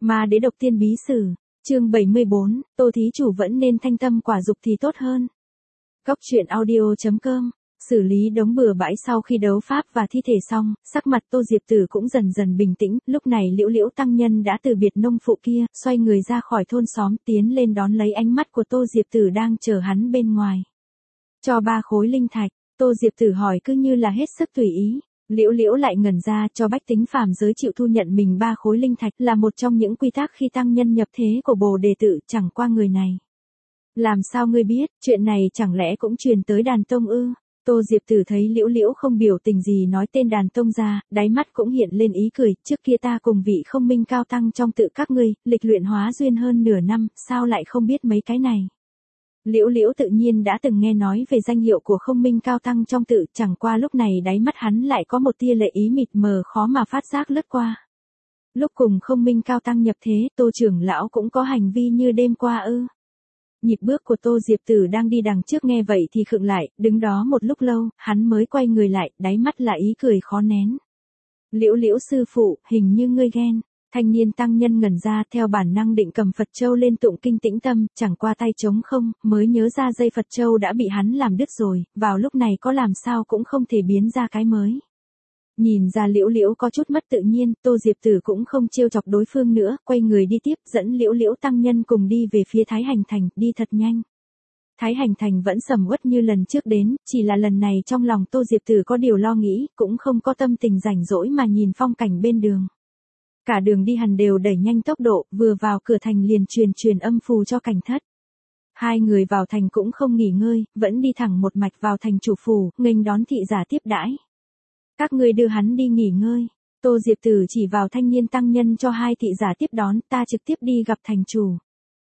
Ma Đế Độc Tiên Bí Sử, chương 74, Tô thí chủ vẫn nên thanh tâm quả dục thì tốt hơn. Góc truyện audio.com. Xử lý đống bừa bãi sau khi đấu pháp và thi thể xong, sắc mặt Tô Diệp Tử cũng dần dần bình tĩnh, lúc này Liễu Liễu tăng nhân đã từ biệt nông phụ kia, xoay người ra khỏi thôn xóm, tiến lên đón lấy ánh mắt của Tô Diệp Tử đang chờ hắn bên ngoài. Cho 3 khối linh thạch, Tô Diệp Tử hỏi cứ như là hết sức tùy ý. Liễu Liễu lại ngẩn ra, cho bách tính phàm giới chịu thu nhận mình 3 khối linh thạch là một trong những quy tắc khi tăng nhân nhập thế của Bồ Đề Tự, chẳng qua người này. Làm sao ngươi biết, chuyện này chẳng lẽ cũng truyền tới đàn tông ư? Tô Diệp Tử thấy Liễu Liễu không biểu tình gì nói tên đàn tông ra, đáy mắt cũng hiện lên ý cười, trước kia ta cùng vị không minh cao tăng trong tự các ngươi, lịch luyện hóa duyên hơn nửa năm, sao lại không biết mấy cái này? Liễu Liễu tự nhiên đã từng nghe nói về danh hiệu của không minh cao tăng trong tự, chẳng qua lúc này đáy mắt hắn lại có một tia lệ ý mịt mờ khó mà phát giác lướt qua. Lúc cùng không minh cao tăng nhập thế, Tô trưởng lão cũng có hành vi như đêm qua ư? Nhịp bước của Tô Diệp Tử đang đi đằng trước nghe vậy thì khựng lại, đứng đó một lúc lâu, hắn mới quay người lại, đáy mắt là ý cười khó nén. Liễu Liễu sư phụ, hình như ngươi ghen. Thanh niên tăng nhân ngẩn ra, theo bản năng định cầm Phật Châu lên tụng kinh tĩnh tâm, chẳng qua tay trống không, mới nhớ ra dây Phật Châu đã bị hắn làm đứt rồi, vào lúc này có làm sao cũng không thể biến ra cái mới. Nhìn ra Liễu Liễu có chút mất tự nhiên, Tô Diệp Tử cũng không trêu chọc đối phương nữa, quay người đi tiếp, dẫn Liễu Liễu tăng nhân cùng đi về phía Thái Hành Thành, đi thật nhanh. Thái Hành Thành vẫn sầm uất như lần trước đến, chỉ là lần này trong lòng Tô Diệp Tử có điều lo nghĩ, cũng không có tâm tình rảnh rỗi mà nhìn phong cảnh bên đường. Cả đường đi hẳn đều đẩy nhanh tốc độ, vừa vào cửa thành liền truyền âm phù cho Cảnh Thất. Hai người vào thành cũng không nghỉ ngơi, vẫn đi thẳng một mạch vào thành chủ phủ, nghênh đón thị giả tiếp đãi. Các ngươi đưa hắn đi nghỉ ngơi. Tô Diệp Tử chỉ vào thanh niên tăng nhân cho 2 thị giả tiếp đón, ta trực tiếp đi gặp thành chủ.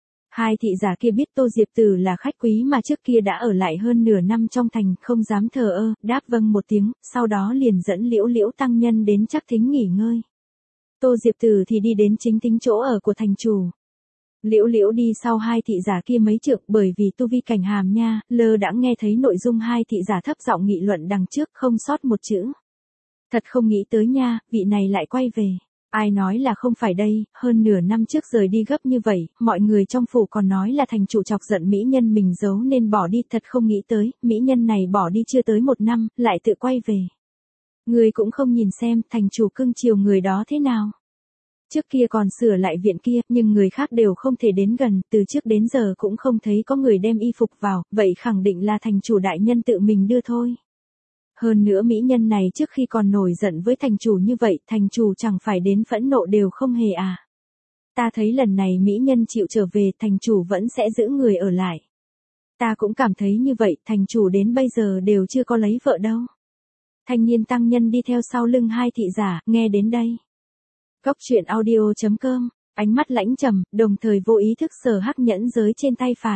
2 thị giả kia biết Tô Diệp Tử là khách quý mà trước kia đã ở lại hơn nửa năm trong thành, không dám thờ ơ, đáp vâng một tiếng, sau đó liền dẫn Liễu Liễu tăng nhân đến Trắc Thính nghỉ ngơi. Tô Diệp Tử thì đi đến chính thính chỗ ở của thành chủ. Liễu Liễu đi sau 2 thị giả kia mấy trượng, bởi vì tu vi cảnh hàm nha, lơ đãng nghe thấy nội dung 2 thị giả thấp giọng nghị luận đằng trước, không sót một chữ. Thật không nghĩ tới nha, vị này lại quay về. Ai nói là không phải đây, hơn nửa năm trước rời đi gấp như vậy, mọi người trong phủ còn nói là thành chủ chọc giận mỹ nhân mình giấu nên bỏ đi, thật không nghĩ tới, mỹ nhân này bỏ đi chưa tới 1 năm, lại tự quay về. Người cũng không nhìn xem, thành chủ cưng chiều người đó thế nào. Trước kia còn sửa lại viện kia, nhưng người khác đều không thể đến gần, từ trước đến giờ cũng không thấy có người đem y phục vào, vậy khẳng định là thành chủ đại nhân tự mình đưa thôi. Hơn nữa mỹ nhân này trước khi còn nổi giận với thành chủ như vậy, thành chủ chẳng phải đến phẫn nộ đều không hề à. Ta thấy lần này mỹ nhân chịu trở về, thành chủ vẫn sẽ giữ người ở lại. Ta cũng cảm thấy như vậy, thành chủ đến bây giờ đều chưa có lấy vợ đâu. Thanh niên tăng nhân đi theo sau lưng 2 thị giả, nghe đến đây. Góc truyện audio.com, ánh mắt lãnh trầm, đồng thời vô ý thức sờ hắc nhẫn giới trên tay phải.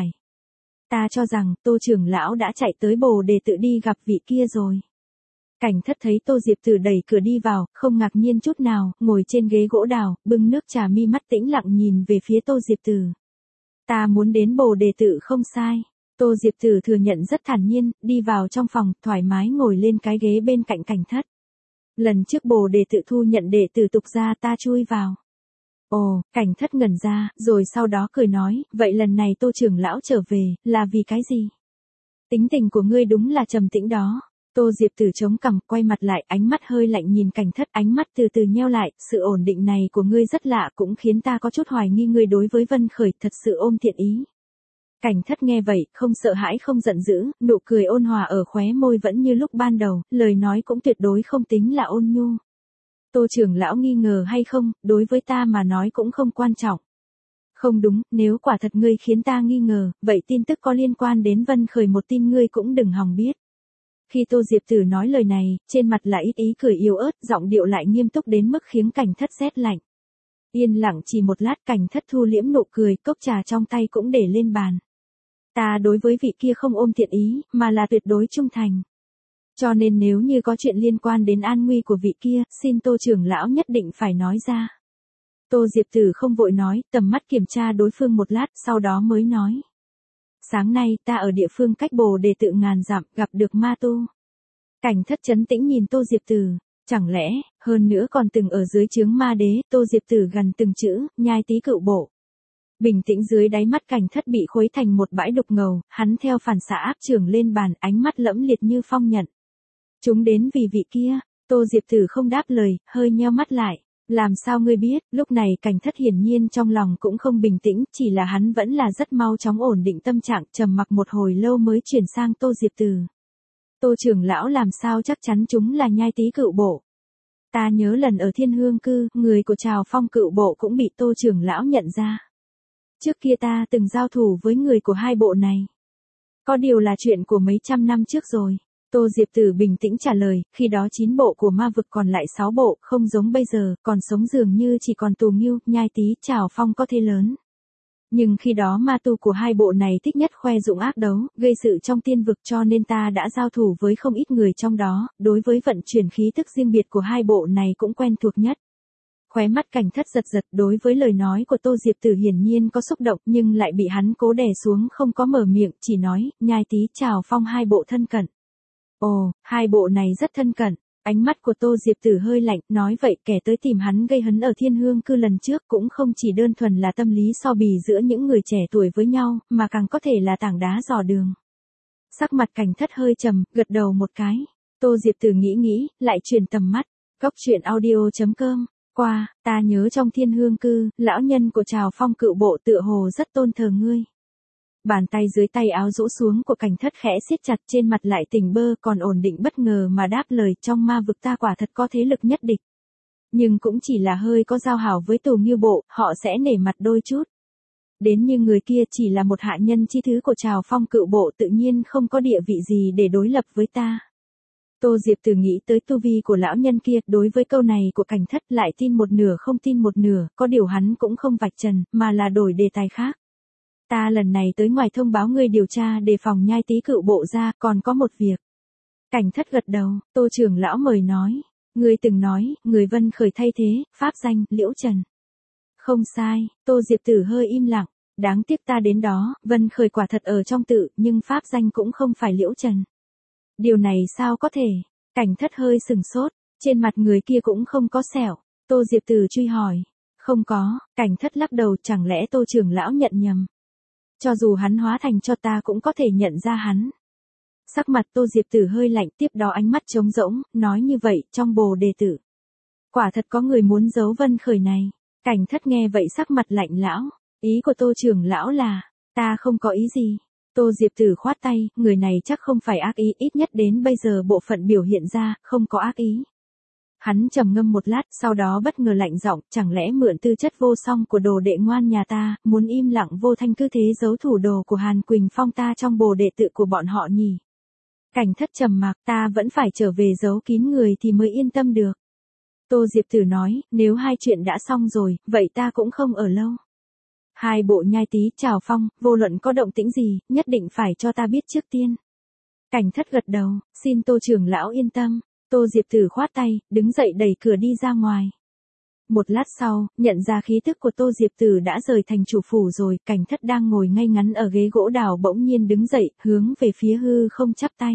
Ta cho rằng, Tô trưởng lão đã chạy tới Bồ Đề Tự đi gặp vị kia rồi. Cảnh Thất thấy Tô Diệp Tử đẩy cửa đi vào, không ngạc nhiên chút nào, ngồi trên ghế gỗ đào, bưng nước trà, mi mắt tĩnh lặng nhìn về phía Tô Diệp Tử. Ta muốn đến Bồ Đề Tự không sai. Tô Diệp Tử thừa nhận rất thản nhiên, đi vào trong phòng, thoải mái ngồi lên cái ghế bên cạnh Cảnh Thất. Lần trước Bồ Đề Tự thu nhận đệ tử tục ra, ta chui vào. Ồ, Cảnh Thất ngẩn ra, rồi sau đó cười nói, vậy lần này Tô trưởng lão trở về, là vì cái gì? Tính tình của ngươi đúng là trầm tĩnh đó. Tô Diệp Tử chống cằm, quay mặt lại, ánh mắt hơi lạnh nhìn Cảnh Thất, ánh mắt từ từ nheo lại, sự ổn định này của ngươi rất lạ, cũng khiến ta có chút hoài nghi ngươi đối với Vân Khởi thật sự ôm thiện ý. Cảnh Thất nghe vậy, không sợ hãi không giận dữ, nụ cười ôn hòa ở khóe môi vẫn như lúc ban đầu, lời nói cũng tuyệt đối không tính là ôn nhu. Tô trưởng lão nghi ngờ hay không, đối với ta mà nói cũng không quan trọng. Không đúng, nếu quả thật ngươi khiến ta nghi ngờ, vậy tin tức có liên quan đến Vân Khởi một tin ngươi cũng đừng hòng biết. Khi Tô Diệp Tử nói lời này, trên mặt là ít ý cười yếu ớt, giọng điệu lại nghiêm túc đến mức khiến Cảnh Thất rét lạnh. Yên lặng chỉ một lát, Cảnh Thất thu liễm nụ cười, cốc trà trong tay cũng để lên bàn. Ta đối với vị kia không ôm thiện ý, mà là tuyệt đối trung thành. Cho nên nếu như có chuyện liên quan đến an nguy của vị kia, xin Tô trưởng lão nhất định phải nói ra. Tô Diệp Tử không vội nói, tầm mắt kiểm tra đối phương một lát, sau đó mới nói. Sáng nay, ta ở địa phương cách Bồ Đề Tự ngàn dặm, gặp được ma tu. Cảnh Thất trấn tĩnh nhìn Tô Diệp Tử. Chẳng lẽ, hơn nữa còn từng ở dưới trướng ma đế, Tô Diệp Tử gần từng chữ, nhai tí cựu bộ. Bình tĩnh dưới đáy mắt Cảnh Thất bị khuấy thành một bãi đục ngầu, hắn theo phản xạ áp chưởng lên bàn, ánh mắt lẫm liệt như phong nhận. Chúng đến vì vị kia, Tô Diệp Tử không đáp lời, hơi nheo mắt lại. Làm sao ngươi biết, lúc này Cảnh Thất hiển nhiên trong lòng cũng không bình tĩnh, chỉ là hắn vẫn là rất mau chóng ổn định tâm trạng, trầm mặc một hồi lâu mới chuyển sang Tô Diệp Tử. Tô trưởng lão làm sao chắc chắn chúng là nhai tí cựu bộ. Ta nhớ lần ở Thiên Hương Cư, người của Trào Phong cựu bộ cũng bị Tô trưởng lão nhận ra. Trước kia ta từng giao thủ với người của hai bộ này. Có điều là chuyện của mấy trăm năm trước rồi. Tô Diệp Tử bình tĩnh trả lời, khi đó 9 bộ của ma vực còn lại 6 bộ, không giống bây giờ, còn sống dường như chỉ còn Tù Nghiêu, Nhai Tí, Trảo Phong có thế lớn. Nhưng khi đó ma tu của hai bộ này thích nhất khoe dụng ác đấu, gây sự trong tiên vực cho nên ta đã giao thủ với không ít người trong đó, đối với vận chuyển khí tức riêng biệt của hai bộ này cũng quen thuộc nhất. Khóe mắt Cảnh Thất giật giật, đối với lời nói của Tô Diệp Tử hiển nhiên có xúc động nhưng lại bị hắn cố đè xuống không có mở miệng, chỉ nói, Nhai Tí, Trảo Phong hai bộ thân cận. Ồ, hai bộ này rất thân cận. Ánh mắt của Tô Diệp Tử hơi lạnh, nói vậy kẻ tới tìm hắn gây hấn ở Thiên Hương Cư lần trước cũng không chỉ đơn thuần là tâm lý so bì giữa những người trẻ tuổi với nhau, mà càng có thể là tảng đá dò đường. Sắc mặt Cảnh Thất hơi trầm, gật đầu một cái. Tô Diệp Tử nghĩ, lại chuyển tầm mắt. Góc truyện audio.com. Qua, ta nhớ trong Thiên Hương Cư, lão nhân của Trào Phong cựu bộ tựa hồ rất tôn thờ ngươi. Bàn tay dưới tay áo rũ xuống của Cảnh Thất khẽ siết chặt, trên mặt lại tỉnh bơ, còn ổn định bất ngờ mà đáp lời, trong ma vực ta quả thật có thế lực nhất địch. Nhưng cũng chỉ là hơi có giao hảo với Tù Nghiêu bộ, họ sẽ nể mặt đôi chút. Đến như người kia chỉ là một hạ nhân chi thứ của Trào Phong cựu bộ, tự nhiên không có địa vị gì để đối lập với ta. Tô Diệp Tử nghĩ tới tu vi của lão nhân kia, đối với câu này của Cảnh Thất lại tin một nửa không tin một nửa, có điều hắn cũng không vạch trần, mà là đổi đề tài khác. Ta lần này tới ngoài thông báo ngươi điều tra đề phòng Nhai Tí cựu bộ ra, còn có một việc. Cảnh Thất gật đầu, Tô trưởng lão mời nói. Ngươi từng nói, người Vân Khởi thay thế, pháp danh, Liễu Trần. Không sai, Tô Diệp Tử hơi im lặng. Đáng tiếc ta đến đó, Vân Khởi quả thật ở trong tự, nhưng pháp danh cũng không phải Liễu Trần. Điều này sao có thể? Cảnh Thất hơi sừng sốt, trên mặt người kia cũng không có sẹo. Tô Diệp Tử truy hỏi. Không có, Cảnh Thất lắc đầu, chẳng lẽ Tô trưởng lão nhận nhầm. Cho dù hắn hóa thành cho ta cũng có thể nhận ra hắn. Sắc mặt Tô Diệp Tử hơi lạnh, tiếp đó ánh mắt trống rỗng, nói như vậy, trong Bồ Đề Tử. Quả thật có người muốn giấu Vân Khởi này. Cảnh Thất nghe vậy sắc mặt lạnh lão. Ý của Tô trưởng lão là, ta không có ý gì. Tô Diệp Tử khoát tay, người này chắc không phải ác ý, ít nhất đến bây giờ bộ phận biểu hiện ra, không có ác ý. Hắn trầm ngâm một lát, sau đó bất ngờ lạnh giọng, chẳng lẽ mượn tư chất vô song của đồ đệ ngoan nhà ta, muốn im lặng vô thanh cứ thế giấu thủ đồ của Hàn Quỳnh Phong ta trong Bồ Đệ Tự của bọn họ nhỉ? Cảnh Thất trầm mặc, ta vẫn phải trở về giấu kín người thì mới yên tâm được. Tô Diệp Tử nói, nếu hai chuyện đã xong rồi, vậy ta cũng không ở lâu. Hai bộ Nhai Tí, Trào Phong, vô luận có động tĩnh gì, nhất định phải cho ta biết trước tiên. Cảnh Thất gật đầu, xin Tô trưởng lão yên tâm. Tô Diệp Tử khoát tay, đứng dậy đẩy cửa đi ra ngoài. Một lát sau, nhận ra khí tức của Tô Diệp Tử đã rời thành chủ phủ rồi, Cảnh Thất đang ngồi ngay ngắn ở ghế gỗ đào bỗng nhiên đứng dậy, hướng về phía hư không chắp tay.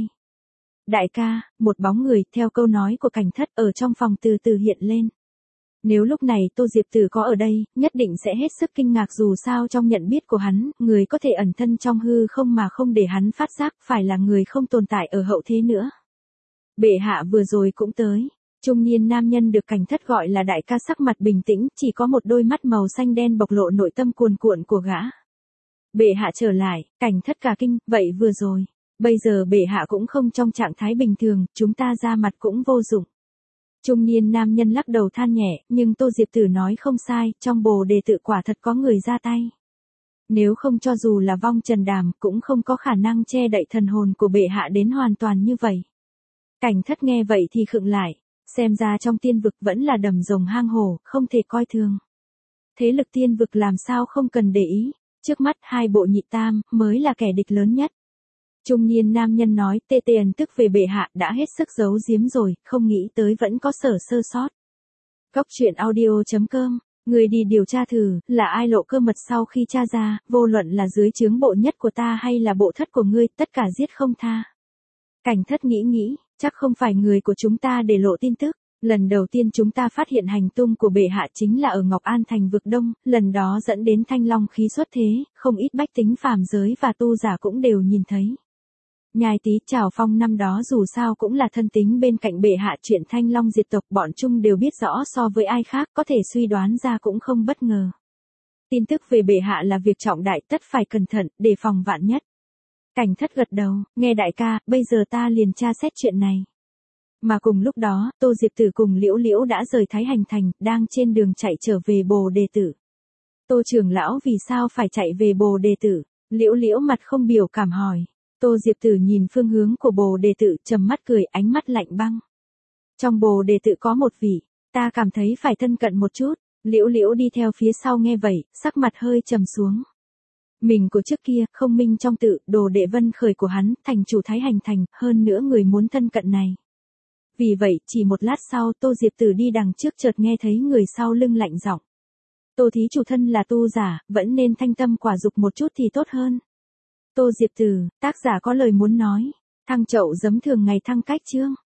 Đại ca, một bóng người, theo câu nói của Cảnh Thất, ở trong phòng từ từ hiện lên. Nếu lúc này Tô Diệp Tử có ở đây, nhất định sẽ hết sức kinh ngạc, dù sao trong nhận biết của hắn, người có thể ẩn thân trong hư không mà không để hắn phát giác, phải là người không tồn tại ở hậu thế nữa. Bệ hạ vừa rồi cũng tới. Trung niên nam nhân được Cảnh Thất gọi là đại ca sắc mặt bình tĩnh, chỉ có một đôi mắt màu xanh đen bộc lộ nội tâm cuồn cuộn của gã. Bệ hạ trở lại, Cảnh Thất cả kinh, vậy vừa rồi. Bây giờ bệ hạ cũng không trong trạng thái bình thường, chúng ta ra mặt cũng vô dụng. Trung niên nam nhân lắc đầu than nhẹ, nhưng Tô Diệp Tử nói không sai, trong Bồ Đề Tự quả thật có người ra tay. Nếu không cho dù là vong trần đàm, cũng không có khả năng che đậy thần hồn của bệ hạ đến hoàn toàn như vậy. Cảnh Thất nghe vậy thì khựng lại, xem ra trong tiên vực vẫn là đầm rồng hang hổ, không thể coi thường. Thế lực tiên vực làm sao không cần để ý, trước mắt hai bộ nhị tam, mới là kẻ địch lớn nhất. Trung niên nam nhân nói, tê ẩn tức về bệ hạ đã hết sức giấu giếm rồi, không nghĩ tới vẫn có sơ sót. Góc truyện audio.com, người đi điều tra thử, là ai lộ cơ mật sau khi tra ra, vô luận là dưới trướng bộ nhất của ta hay là bộ thất của ngươi, tất cả giết không tha. Cảnh Thất nghĩ, chắc không phải người của chúng ta để lộ tin tức. Lần đầu tiên chúng ta phát hiện hành tung của bệ hạ chính là ở Ngọc An thành vực Đông, lần đó dẫn đến Thanh Long khí xuất thế, không ít bách tính phàm giới và tu giả cũng đều nhìn thấy. Nhai Tý Trảo Phong năm đó dù sao cũng là thân tín bên cạnh bệ hạ, chuyện Thanh Long diệt tộc bọn chung đều biết rõ so với ai khác, có thể suy đoán ra cũng không bất ngờ. Tin tức về bệ hạ là việc trọng đại, tất phải cẩn thận, đề phòng vạn nhất. Cảnh Thất gật đầu, nghe đại ca, bây giờ ta liền tra xét chuyện này. Mà cùng lúc đó, Tô Diệp Tử cùng Liễu Liễu đã rời Thái Hành Thành, đang trên đường chạy trở về Bồ Đề Tử. Tô trưởng lão vì sao phải chạy về Bồ Đề Tử? Liễu Liễu mặt không biểu cảm hỏi. Tô Diệp Tử nhìn phương hướng của Bồ Đề Tử, trầm mắt cười, ánh mắt lạnh băng. Trong Bồ Đề Tử có một vị, ta cảm thấy phải thân cận một chút. Liễu Liễu đi theo phía sau nghe vậy, sắc mặt hơi trầm xuống. Mình của trước kia, không minh trong tự, đồ đệ Vân Khởi của hắn, thành chủ Thái Hành Thành, hơn nữa người muốn thân cận này. Vì vậy, chỉ một lát sau, Tô Diệp Tử đi đằng trước chợt nghe thấy người sau lưng lạnh giọng. Tô thí chủ thân là tu giả, vẫn nên thanh tâm quả dục một chút thì tốt hơn. Tô Diệp Tử, tác giả có lời muốn nói. Thăng Chậu Giấm thường ngày thăng cách chương.